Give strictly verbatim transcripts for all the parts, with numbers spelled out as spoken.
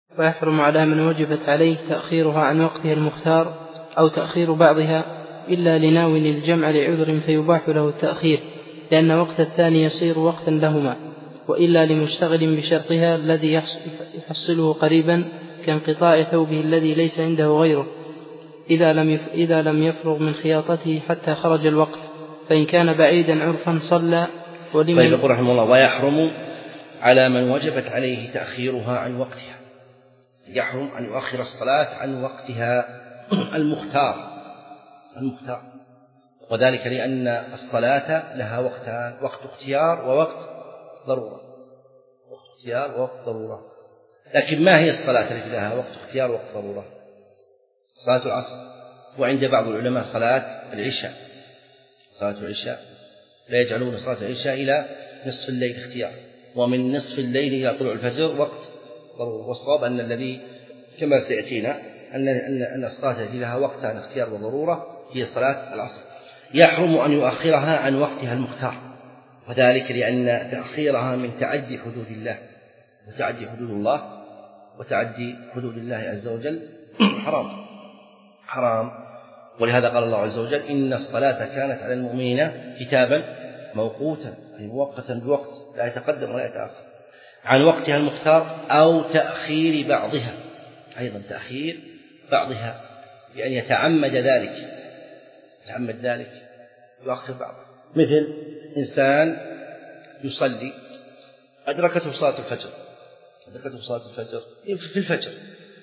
ويحرم على من وجبت عليه تأخيرها عن وقتها المختار أو تأخير بعضها إلا لناوي الجمع لعذر فيباح له التأخير، لأن وقت الثاني يصير وقتا لهما، وإلا لمشتغل بشرطها الذي يحصله قريبا كانقطاع ثوبه الذي ليس عنده غيره إذا لم إذا لم يفرغ من خياطته حتى خرج الوقت، فإن كان بعيدا عرفا صلى. طيب يقول رحمه الله: ويحرم على من وجبت عليه تأخيرها عن وقتها، يحرم أن يؤخر الصلاة عن وقتها المختار المختار وذلك لأن الصلاة لها وقتان: وقت اختيار ووقت ضرورة وقت اختيار ووقت ضرورة. لكن ما هي الصلاة التي لها وقت اختيار ووقت ضرورة؟ صلاة العصر، وعند بعض العلماء صلاة العشاء صلاة العشاء لا يجعلون صلاة العشاء إلى نصف الليل اختيار، ومن نصف الليل إلى طلوع الفجر وقت ضرورة. والصواب أن الذي كما سيأتينا أن أن الصلاة التي لها وقتان اختيار وضرورة هي صلاة العصر. يحرم أن يؤخرها عن وقتها المختار، وذلك لأن تأخيرها من تعدي حدود الله، وتعدي حدود الله وتعدي حدود الله عز وجل حرام حرام ولهذا قال الله عز وجل: إن الصلاة كانت على المؤمنين كتابا موقوتا، أي موقتا بوقت لا يتقدم ولا يتأخر، عن وقتها المختار أو تأخير بعضها، أيضا تأخير بعضها بأن يتعمد ذلك يتعمد ذلك يؤخر بعضها. مثل إنسان يصلي أدركته صلاة الفجر أدركته صلاة الفجر في الفجر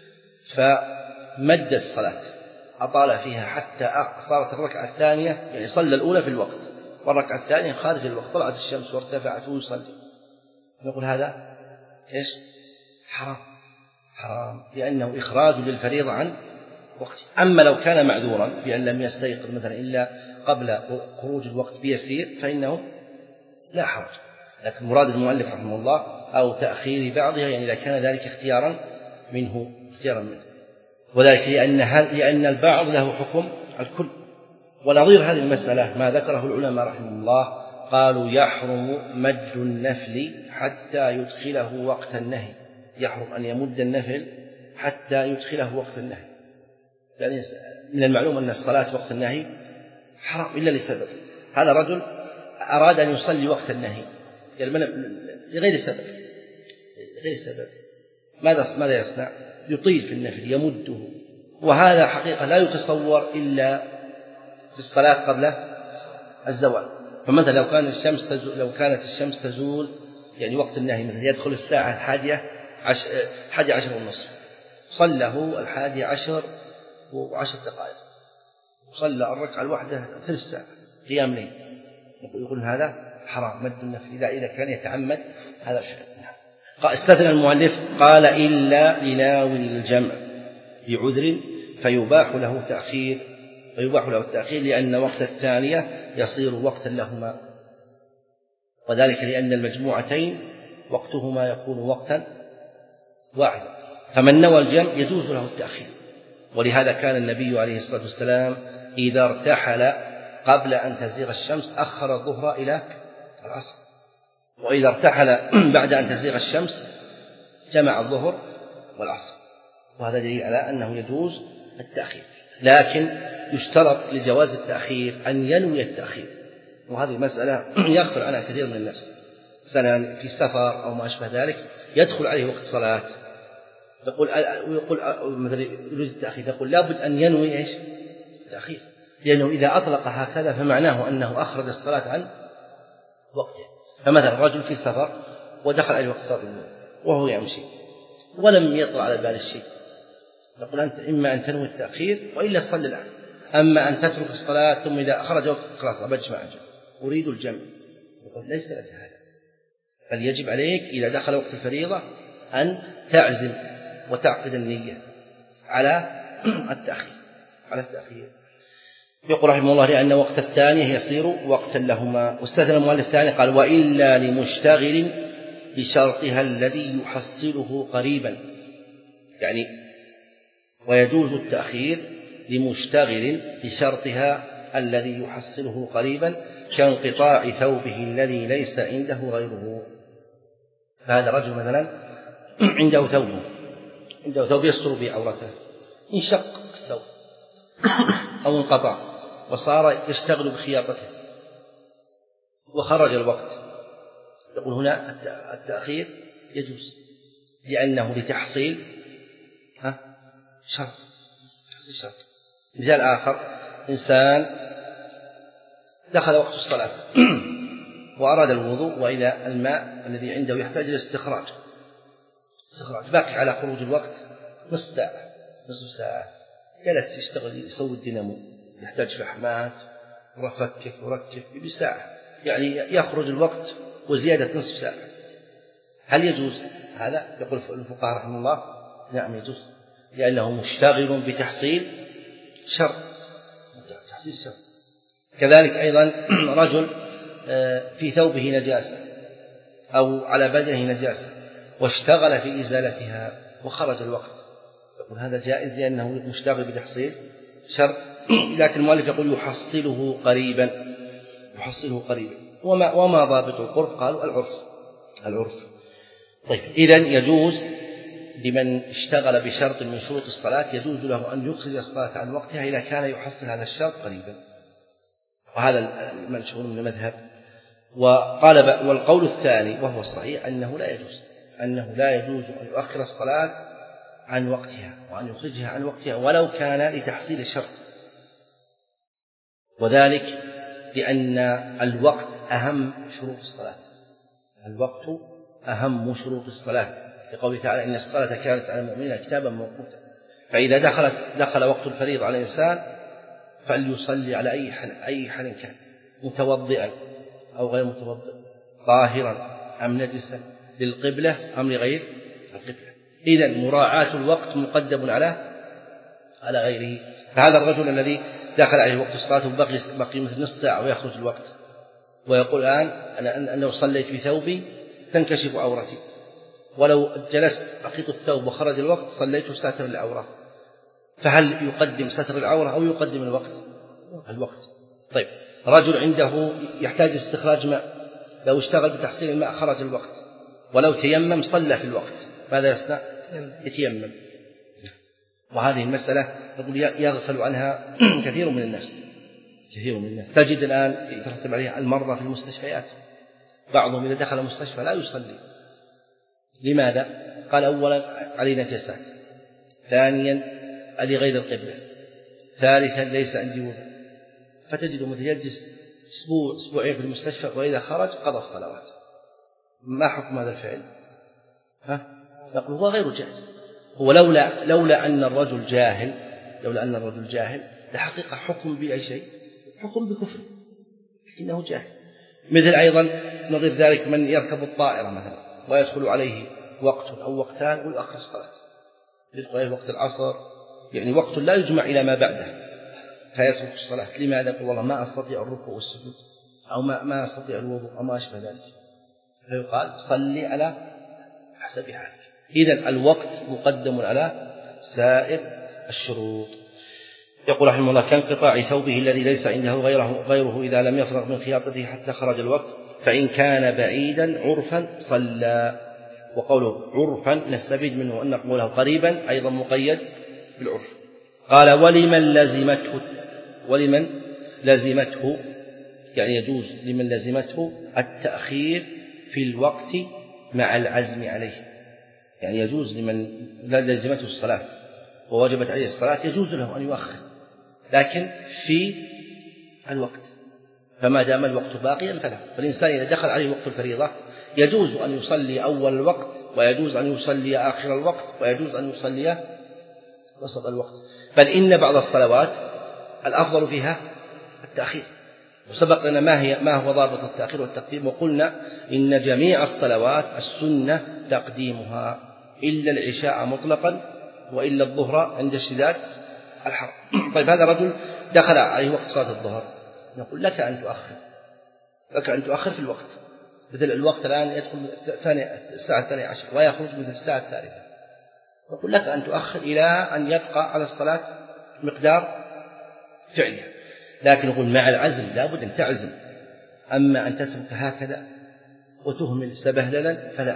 فمد الصلاة، أطال فيها حتى صارت الركعة الثانية، يعني صلى الأولى في الوقت والركعة الثانية خارج الوقت، طلعت الشمس وارتفعت ويصلي، نقول هذا إيش؟ حرام حرام لأنه إخراج للفريضة عن وقت. أما لو كان معذورا بأن لم يستيقظ مثلا إلا قبل خروج الوقت بيسير فإنه لا حرج. لكن مراد المؤلف رحمه الله أو تأخير بعضها، يعني إذا كان ذلك اختيارا منه اختيارا منه وذلك لأن, لأن البعض له حكم الكل. ونظير هذه المسألة ما ذكره العلماء رحمه الله، قالوا: يحرم مد النفل حتى يدخله وقت النهي، يحرم أن يمد النفل حتى يدخله وقت النهي، يعني من المعلوم أن الصلاة وقت النهي حرام إلا لسبب. هذا رجل أراد أن يصلي وقت النهي لغير سبب لغير سبب ماذا ماذا يصنع؟ يطيل في النفل يمده، وهذا حقيقة لا يتصور إلا في الصلاة قبل الزوال. فمثلا لو كان الشمس تزول لو كانت الشمس تزول يعني وقت النهي مثلا يدخل الساعة الحادية عشر حادي عشر ونصف، صلى هو الحادي عشر وعشر دقائق، صلى الركعة الواحدة ثلث ساعة قيام ليل، يقول هذا حرام مد النفل إذا إذا كان يتعمد هذا الشيء. استثنى المؤلف قال: إلا لناوي الجمع بعذر فيباح له تأخير فيباح له التأخير لأن وقت الثانية يصير وقتا لهما، وذلك لأن المجموعتين وقتهما يكون وقتا واحدا، فمن نوى الجمع يجوز له التأخير. ولهذا كان النبي عليه الصلاة والسلام إذا ارتحل قبل أن تزيغ الشمس أخر الظهر إلى العصر، وإذا ارتحل بعد أن تزيغ الشمس جمع الظهر والعصر، وهذا دليل على أنه يجوز التأخير. لكن يشترط لجواز التأخير أن ينوي التأخير، وهذه مسألة يغفل عنها كثير من الناس، مثلا في سفر أو ما أشبه ذلك يدخل عليه وقت صلاة يقول ويقول مثلا يريد التأخير، يقول لابد أن ينوي إيش؟ التأخير، لأنه إذا أطلق هكذا فمعناه أنه أخرج الصلاة عن وقته. فمثلا رجل في سفر ودخل عليه وقت صلاة الظهر وهو يمشي ولم يطلع على بال الشيء، نقول أنت إما أن تنوي التأخير وإلا تصلي الآن، أما أن تترك الصلاة ثم إذا خرج وقت خلاص أبجمع الجمع أريد الجمع، يقول ليس لك هذا، بل يجب عليك إذا دخل وقت الفريضة أن تعزم وتعقد النية على التأخير على التأخير. يقول رحمه الله: لأن وقت الثانية يصير وقتا لهما. واستثنى المؤلف الثاني قال: وإلا لمشتغل بشرطها الذي يحصله قريبا، يعني ويجوز التأخير لمشتغل بشرطها الذي يحصله قريبا كانقطاع ثوبه الذي ليس عنده غيره. فهذا رجل مثلا عنده ثوبه عنده ثوب يستر به عورته، انشق الثوب أو انقطع وصار يشتغل بخياطته وخرج الوقت، يقول هنا التأخير يجوز لأنه لتحصيل شرط. شرط. مثال آخر، إنسان دخل وقت الصلاة وأراد الوضوء وإذا الماء الذي عنده يحتاج إلى استخراج استخراج باقي على خروج الوقت نصف ساعة نصف ساعة، جلس يشتغل يسوي الدينامو، يحتاج فحمات ورفكك وركب بساعة، يعني يخرج الوقت وزيادة نصف ساعة. هل يجوز هذا؟ يقول الفقهاء رحمه الله نعم يجوز، لأنه مشتغل بتحصيل شرط تحصيل شرط. كذلك أيضا رجل في ثوبه نجاسة أو على بدنه نجاسة واشتغل في إزالتها وخرج الوقت، يقول هذا جائز لأنه مشتغل بتحصيل شرط، لكن المؤلف يقول يحصله قريبا يحصله قريبا. وما, وما ضابط القرب؟ قالوا العرف العرف. طيب إذن يجوز لمن اشتغل بشرط من شروط الصلاة يجوز له أن يخرج الصلاة عن وقتها إذا كان يحصل هذا الشرط قريبا، وهذا المنشور من المذهب. وقال والقول الثاني وهو الصحيح أنه لا يجوز أنه لا يجوز أن يؤخر الصلاة عن وقتها وأن يخرجها عن وقتها ولو كان لتحصيل الشرط، وذلك لأن الوقت أهم شروط الصلاة الوقت أهم شروط الصلاة، لقوله تعالى إن الصلاة كانت على المؤمنين كتابا موقوتا. فإذا دخلت دخل وقت الفريضة على الإنسان فليصلي على أي حال أي حال كان، متوضئا أو غير متوضئ، طاهرا أم نجسا، للقبلة أم لغير القبلة. إذن مراعاة الوقت مقدم على على غيره. فهذا الرجل الذي دخل عليه وقت الصلاة وبقي بقي مثل نصف ساعة ويخرج الوقت ويقول الآن أنا أنه صليت بثوبي تنكشف عورتي، ولو جلست أخيط الثوب وخرج الوقت صليت ساتر العورة، فهل يقدم ستر العورة أو يقدم الوقت؟ الوقت. طيب رجل عنده يحتاج استخراج ماء، لو اشتغل بتحصيل الماء خرج الوقت، ولو تيمم صلى في الوقت، ماذا يصنع؟ يتيمم. وهذه المسألة يقول يغفل عنها كثير من الناس كثير من الناس تجد الآن يترتب عليها المرضى في المستشفيات، بعضهم إذا دخل المستشفى لا يصلي. لماذا؟ قال أولا عليه نجاسات، ثانيا عليه غير القبلة، ثالثا ليس عندي وضوء، فتجد مثل يجلس أسبوع أسبوعين في المستشفى وإذا خرج قضى الصلوات. ما حكم هذا الفعل؟ ها؟ يقول هو غير جائز. هو لولا لولا أن الرجل جاهل لولا أن الرجل جاهل لحقيقة حكم بأي شيء حكم بكفر، لكنه جاهل. مثل أيضا نظير ذلك من يركب الطائرة مثلا ويدخل عليه وقت أو وقتان ويؤخر الصلاة، يدخل عليه وقت العصر يعني وقت لا يجمع إلى ما بعده فيترك الصلاة. لماذا؟ يقول والله ما أستطيع الركوع والسجود أو ما ما أستطيع الوضوء أو ما أشبه ذلك، فيقال صلي على حسب حالك. إذن الوقت مقدم على سائر الشروط. يقول رحمه الله كانقطاع ثوبه الذي ليس عنده غيره, غيره إذا لم يفرغ من خياطته حتى خرج الوقت، فإن كان بعيدا عرفا صلى. وقوله عرفا نستفيد منه أن نقوله قريبا أيضا مقيد بالعرف. قال ولمن لزمته ولمن لزمته يعني يجوز لمن لزمته التأخير في الوقت مع العزم عليه، يعني يجوز لمن لزمته الصلاة ووجبت عليه الصلاة يجوز له أن يؤخر لكن في الوقت، فما دام الوقت باقيا فلا. فالإنسان إذا دخل عليه وقت الفريضة يجوز أن يصلي أول الوقت ويجوز أن يصلي آخر الوقت ويجوز أن يصلي وسط الوقت، بل إن بعض الصلوات الأفضل فيها التأخير. وسبق لنا ما هي ما هو ضابط التأخير والتقديم، وقلنا إن جميع الصلوات السنة تقديمها إلا العشاء مطلقا وإلا الظهر عند اشتداد الحر. طيب هذا رجل دخل عليه وقت صلاة الظهر، نقول لك أن تؤخر لك أن تؤخر في الوقت، مثل الوقت الآن يدخل الساعة الثانية عشر ويخرج مثل الساعة الثالثة، نقول لك أن تؤخر إلى أن يبقى على الصلاة مقدار فعلها، لكن نقول مع العزم لابد أن تعزم. أما أن تترك هكذا وتهمل سبهللا فلا،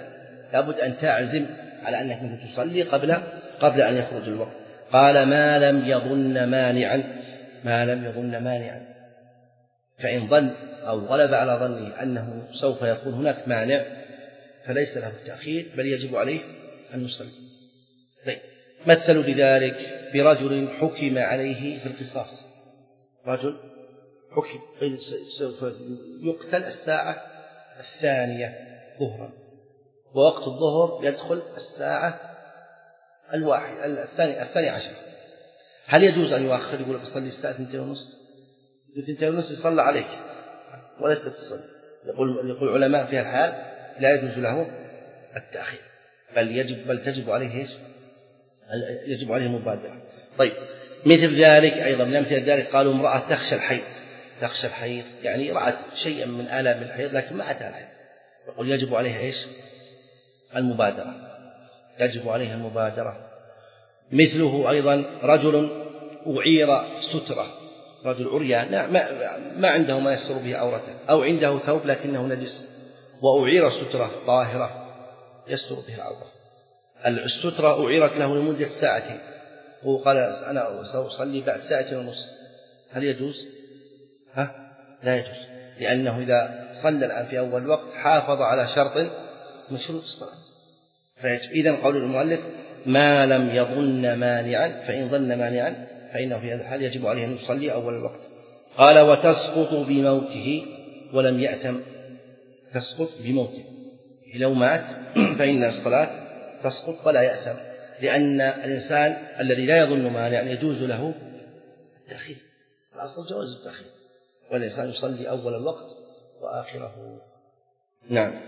لابد أن تعزم على أنك تصلي قبل قبل أن يخرج الوقت. قال ما لم يظن مانعا ما لم يظن مانعا فإن ظن أو غلب على ظنه أنه سوف يكون هناك مانع فليس له التأخير بل يجب عليه أن يصلي. طيب مثلوا بذلك برجل حكم عليه في القصاص، رجل حكم سوف يقتل الساعة الثانية ظهرا ووقت الظهر يدخل الساعة الواحد الثاني الثاني عشر، هل يجوز أن يؤخر يقول بصلي الساعة اثنتين ونصف؟ اثنتين ونصف يصلى عليك ولست تصلي. يقول يقول العلماء في الحال لا يجوز له التأخير بل يجب بل تجب عليه ايش؟ يجب عليه المبادرة. طيب مثل ذلك أيضا من أمثلة ذلك قالوا امرأة تخشى الحيض تخشى الحيض يعني رأت شيئا من آلام الحيض لكن ما أتى الحيض، يقول يجب عليها ايش؟ المبادرة، تجب عليها المبادرة. مثله أيضا رجل أعير سترة، رجل عريان ما, ما عنده ما يستر به عورته أو عنده ثوب لكنه نجس وأعير سترة طاهرة يستر بها عورته، السترة أعيرت له لمدة ساعتين هو قال أنا سأصلي بعد ساعة ونصف، هل يجوز؟ ها؟ لا يجوز، لأنه إذا صلى الآن في أول وقت حافظ على شرط من شروط الصلاة. إذن قول المؤلف ما لم يظن مانعا فإن ظن مانعا فإنه في هذا الحال يجب عليه أن يصلي أول الوقت. قال وتسقط بموته ولم يأثم، تسقط بموته لو مات فإن الصلاة تسقط ولا يأثم، لأن الإنسان الذي لا يظن مانعا يجوز له التأخير، الأصل جواز التأخير والإنسان يصلي أول الوقت وآخره. نعم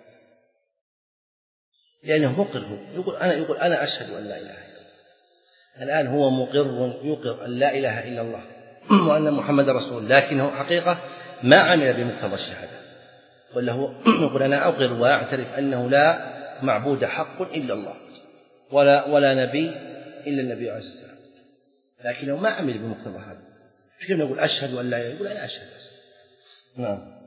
لأنه مقر، يقول أنا يقول أنا أشهد أن لا إله إلا الله، الآن هو مقر يقر أن لا إله إلا الله وأن محمد رسول الله، لكنه حقيقة ما عمل بمقتضى الشهادة، ولا هو يقول أنا أقر وأعترف أنه لا معبود حق إلا الله ولا ولا نبي إلا النبي عليه الصلاة والسلام، لكنه ما عمل بمقتضى هذا، كيف نقول أشهد أن لا إله، يقول أنا أشهد أسأل. نعم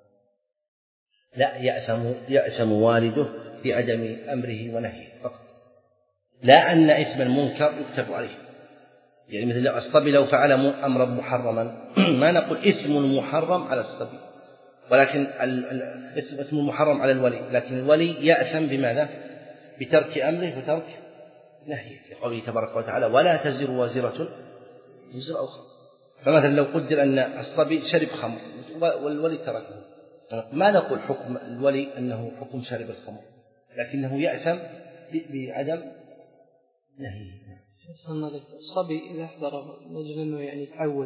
لا يأثم يأثم والده بعدم أمره ونهيه فقط، لا أن إثم المنكر يكتب عليه، يعني مثل الصبي لو فعل أمرا محرما ما نقول إثم محرم على الصبي، ولكن إثم محرم على الولي، لكن الولي يأثم بماذا؟ بترك أمره وترك نهيه، لقوله تبارك وتعالى ولا تزر وازرة وزر أخرى. فمثلا لو قدر أن الصبي شرب خمر والولي تركه، ما نقول حكم الولي أنه حكم شارب الخمر، لكنه يأثم بعدم نهيه. الصبي إذا أحضر نجد أنه يعني تعود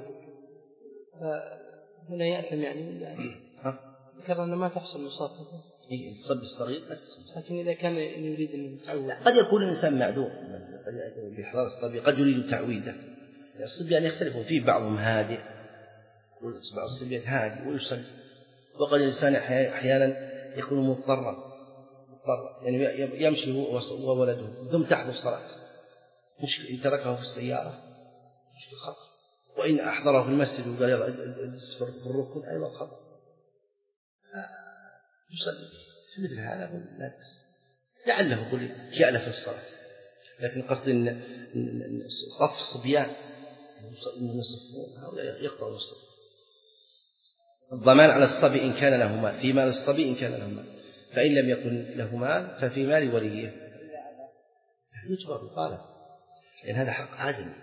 فهنا يأثم يعني من ذلك، ذكر أنه ما تحصل مصافحة الصبي الصغير لا تحصل، لكن إذا كان يريد أن يتعود قد يكون الإنسان معذور بإحضار الصبي، قد يريد تعويده، الصبيان يختلفون فيه، بعضهم هادئ بعض الصبيان هادئ ويصلي، وقد الإنسان أحيانا يكون مضطرا يعني يمشي هو وولده ثم تحضر الصلاة، مشكلة إن تركه في السيارة مشكلة خطر، وإن أحضره في المسجد وقال يلا اجلس في الركن أيضا خطر، يصلي به. مثل هذا لا بأس، لعله يقول يألف الصلاة، لكن قصد إن صف الصبيان يقطع الصف. الضمان على الصبي إن كان له مال، في مال الصبي إن كان له مال، فإن لم يكن له مال ففي مال وليه يجبر يطالب، لأن هذا حق آدمي،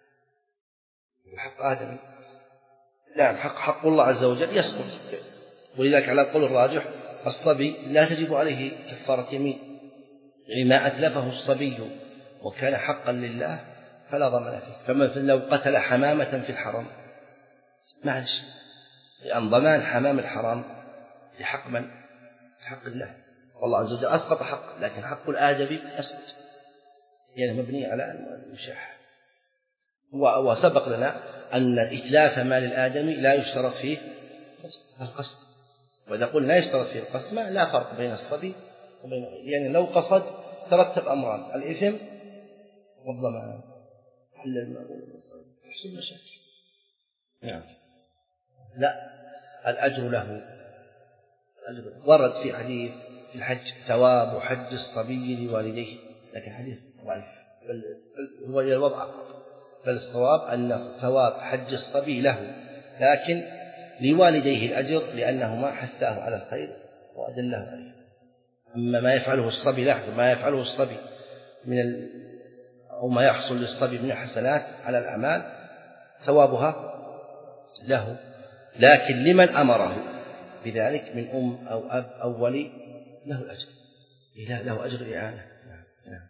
حق آدمي نعم حق حق الله عز وجل يسقط، ولذلك على القول الراجح الصبي لا تجب عليه كفارة يمين، يعني ما أتلفه الصبي وكان حقا لله فلا ضمان فيه. فمثل لو قتل حمامة في الحرم معلش، لأن ضمان حمام الحرام لحق من؟ حق الله، والله عز وجل أسقط حق، لكن حق الآدمي أسقط، يعني مبني على المشاح. وسبق لنا أن إتلاف مال الآدمي لا يشترط فيه القصد، وإذا قلنا لا يشترط فيه القصد ما لا فرق بين الصبي وبين غيره، يعني لو قصد ترتب أمران، الإثم والضمان، حل المال تحصل مشاكل. نعم لا الأجر له، الأجر ورد في حديث في الحج ثواب حج الصبي لوالديه، لكن حديث ضعيف، بل هو إلى الوضع أقرب، بل الصواب أن ثواب حج الصبي له، لكن لوالديه الأجر لأنهما حثاه على الخير وأدله عليه. أما ما يفعله الصبي له، ما يفعله الصبي من ال... أو ما يحصل للصبي من الحسنات على الأعمال ثوابها له، لكن لمن أمره بذلك من أم أو أب أو ولي له الأجر، له أجر إعانة. نعم.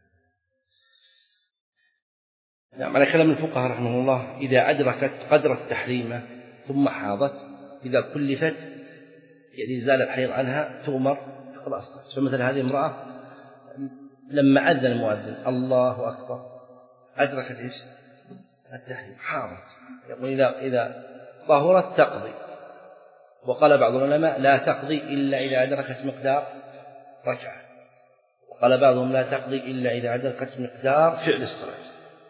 نعم. على كلام الفقهاء رحمه الله، إذا أدركت قدر التحريم ثم حاضت، إذا كلفت يعني زال الحيض عنها تؤمر بقضاء الصلاة. فمثل هذه امرأة لما أذن المؤذن الله أكبر أدركت إيش؟ التحريم، حاضت، يقول إذا إذا طهرت تقضي، وقال بعض العلماء لا تقضي إلا إذا أدركت مقدار ركعة، وقال بعضهم لا تقضي إلا إذا أدركت مقدار فعل الصلاة.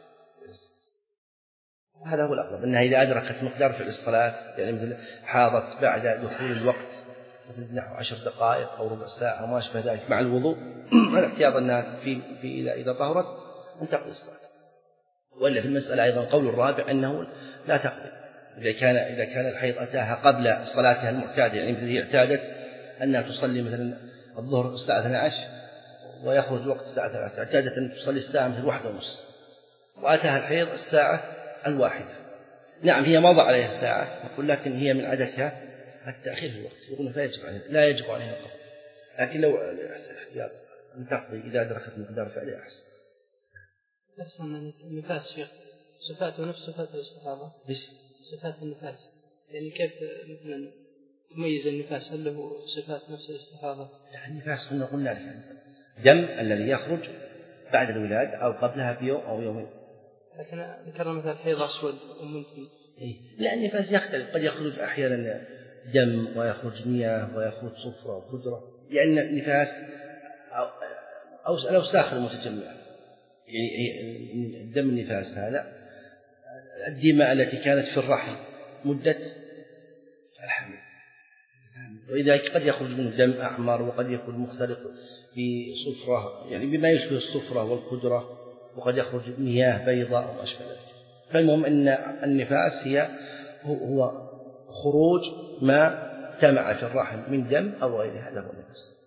هذا هو الأقرب، أنها إذا أدركت مقدار فعل الصلاة، يعني مثل حاضت بعد دخول الوقت مثل نحو عشر دقائق أو ربع ساعة أو ما أشبه ذلك مع الوضوء، الاحتياط أنها في, في إذا, إذا طهرت أن تقضي الصلاة. وإلا في المسألة أيضا قول الرابع أنه لا تقضي إذا كان إذا كان الحيض أتاها قبل صلاتها المعتادة، يعني مثل هي اعتادت أنها تصلي مثلا الظهر الساعة اثنتي عشرة ويخرج وقت الساعة ثلاثة، اعتادت أن تصلي الساعة مثل واحدة ونصف، وأتاها الحيض الساعة الواحدة. نعم هي مضى عليها ساعة، نقول لكن هي من عادتها التأخير في الوقت، يقولون فيجب عليها لا يجب عليها القضاء، لكن لو الاحتياط أن تقضي إذا أدركت مقدار فعلها أحسن. أحسن. النفاس شيخ صفاته نفس صفات الاستحاضة؟ ليش؟ صفات النفاس يعني كيف مثلا تميز النفاس؟ هل له صفات نفس الاستحاضة؟ يعني النفاس كنا قلنا لك دم الذي يخرج بعد الولادة أو قبلها بيوم أو يومين، لكن ذكرنا مثلا حيض أسود ومنتن. إيه؟ لا النفاس يختلف، قد يخرج أحيانا دم ويخرج مياه ويخرج صفرة وخضرة، لأن النفاس أو أو الأوساخ المتجمعة، يعني الدم النفاس هذا الدماء التي كانت في الرحم مدة الحمل، وإذا قد يخرج منه دم أحمر وقد يكون مختلط بصفرة يعني بما يشبه الصفرة والخضرة، وقد يخرج مياه بيضاء أو أشبه ذلك. فالمهم أن النفاس هي هو خروج ما تمع في الرحم من دم أو غيره، هذا هو النفاس.